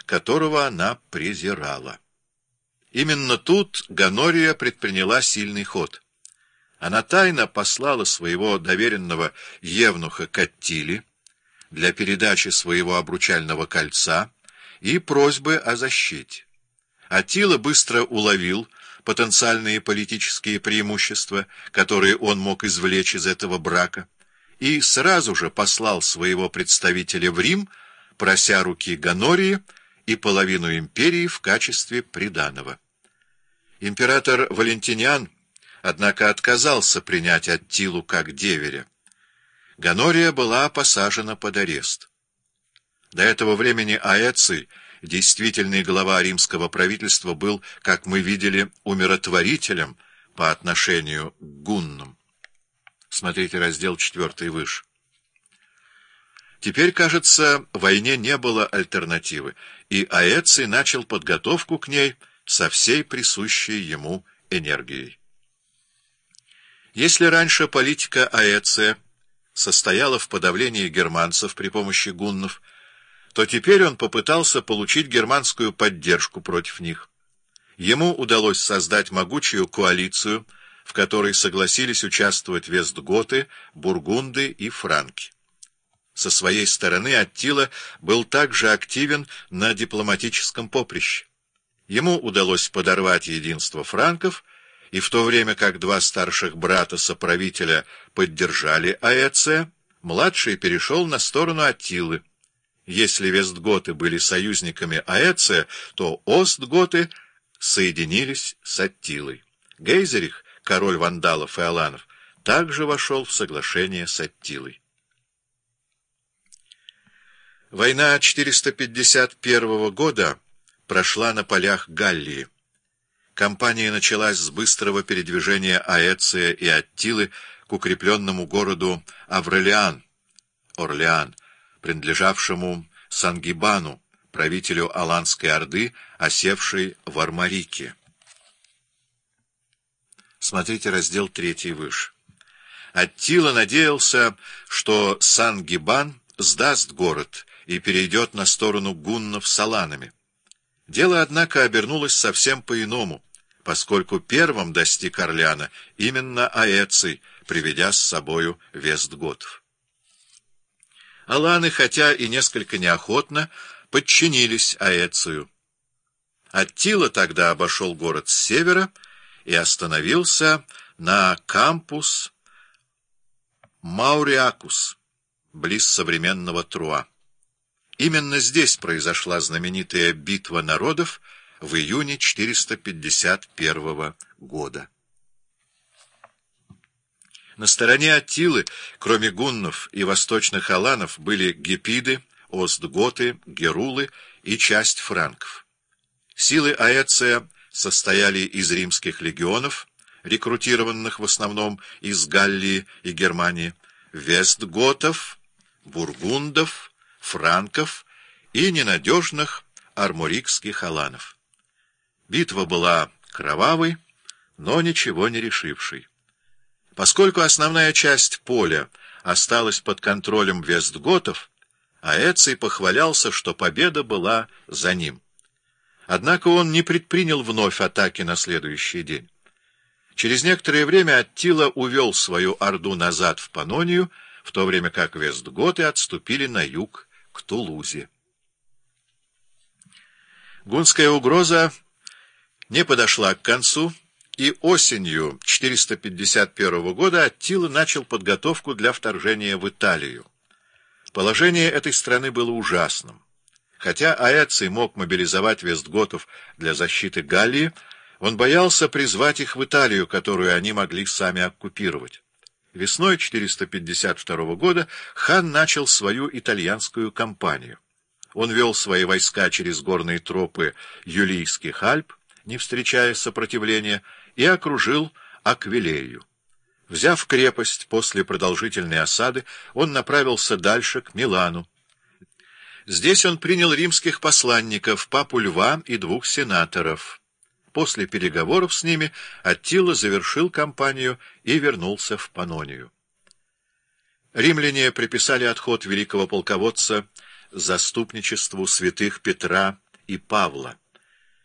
которого она презирала. Именно тут Гонория предприняла сильный ход. Она тайно послала своего доверенного евнуха к Аттиле для передачи своего обручального кольца и просьбы о защите. Аттила быстро уловил потенциальные политические преимущества, которые он мог извлечь из этого брака, и сразу же послал своего представителя в Рим, прося руки Гонории и половину империи в качестве приданого. Император Валентиниан, однако, отказался принять Аттилу как деверя. Гонория была посажена под арест. До этого времени Аэций, действительный глава римского правительства, был, как мы видели, умиротворителем по отношению к гуннам. Смотрите раздел 4 выше. Теперь, кажется, войне не было альтернативы, и Аэций начал подготовку к ней со всей присущей ему энергией. Если раньше политика Аэция состояла в подавлении германцев при помощи гуннов, то теперь он попытался получить германскую поддержку против них. Ему удалось создать могучую коалицию, в которой согласились участвовать вестготы, бургунды и франки. Со своей стороны Аттила был также активен на дипломатическом поприще. Ему удалось подорвать единство франков, и в то время как два старших брата-соправителя поддержали Аэция, младший перешел на сторону Аттилы. Если вестготы были союзниками Аэция, то остготы соединились с Аттилой. Гейзерих, король вандалов и аланов, также вошел в соглашение с Аттилой. Война 451 года прошла на полях Галлии. Кампания началась с быстрого передвижения Аэция и Аттилы к укрепленному городу Аврелиан, Орлеан, принадлежавшему Сангибану, правителю Аланской орды, осевшей в Армарике. Смотрите раздел 3 выше. Аттила надеялся, что Сангибан сдаст город и перейдет на сторону гуннов с аланами. Дело, однако, обернулось совсем по-иному, поскольку первым достиг Орлеана именно Аэций, приведя с собою вестготов. Аланы, хотя и несколько неохотно, подчинились Аэцию. Аттила тогда обошел город с севера и остановился на кампус Мауриакус, близ современного Труа. Именно здесь произошла знаменитая битва народов в июне 451 года. На стороне Аттилы, кроме гуннов и восточных аланов, были гепиды, остготы, герулы и часть франков. Силы Аэция состояли из римских легионов, рекрутированных в основном из Галлии и Германии, вестготов, бургундов, франков и ненадежных арморикских аланов. Битва была кровавой, но ничего не решившей. Поскольку основная часть поля осталась под контролем вестготов, Аэций похвалялся, что победа была за ним. Однако он не предпринял вновь атаки на следующий день. Через некоторое время Аттила увел свою орду назад в Панонию, в то время как вестготы отступили на юг к Тулузе. Гунская угроза не подошла к концу, и осенью 451 года Аттила начал подготовку для вторжения в Италию. Положение этой страны было ужасным. Хотя Аэций мог мобилизовать вестготов для защиты Галлии, он боялся призвать их в Италию, которую они могли сами оккупировать. Весной 452 года хан начал свою итальянскую кампанию. Он вел свои войска через горные тропы Юлийских Альп, не встречая сопротивления, и окружил Аквилею. Взяв крепость после продолжительной осады, он направился дальше, к Милану. Здесь он принял римских посланников, папу Льва и 2 сенаторов. После переговоров с ними Аттила завершил кампанию и вернулся в Панонию. Римляне приписали отход великого полководца заступничеству святых Петра и Павла.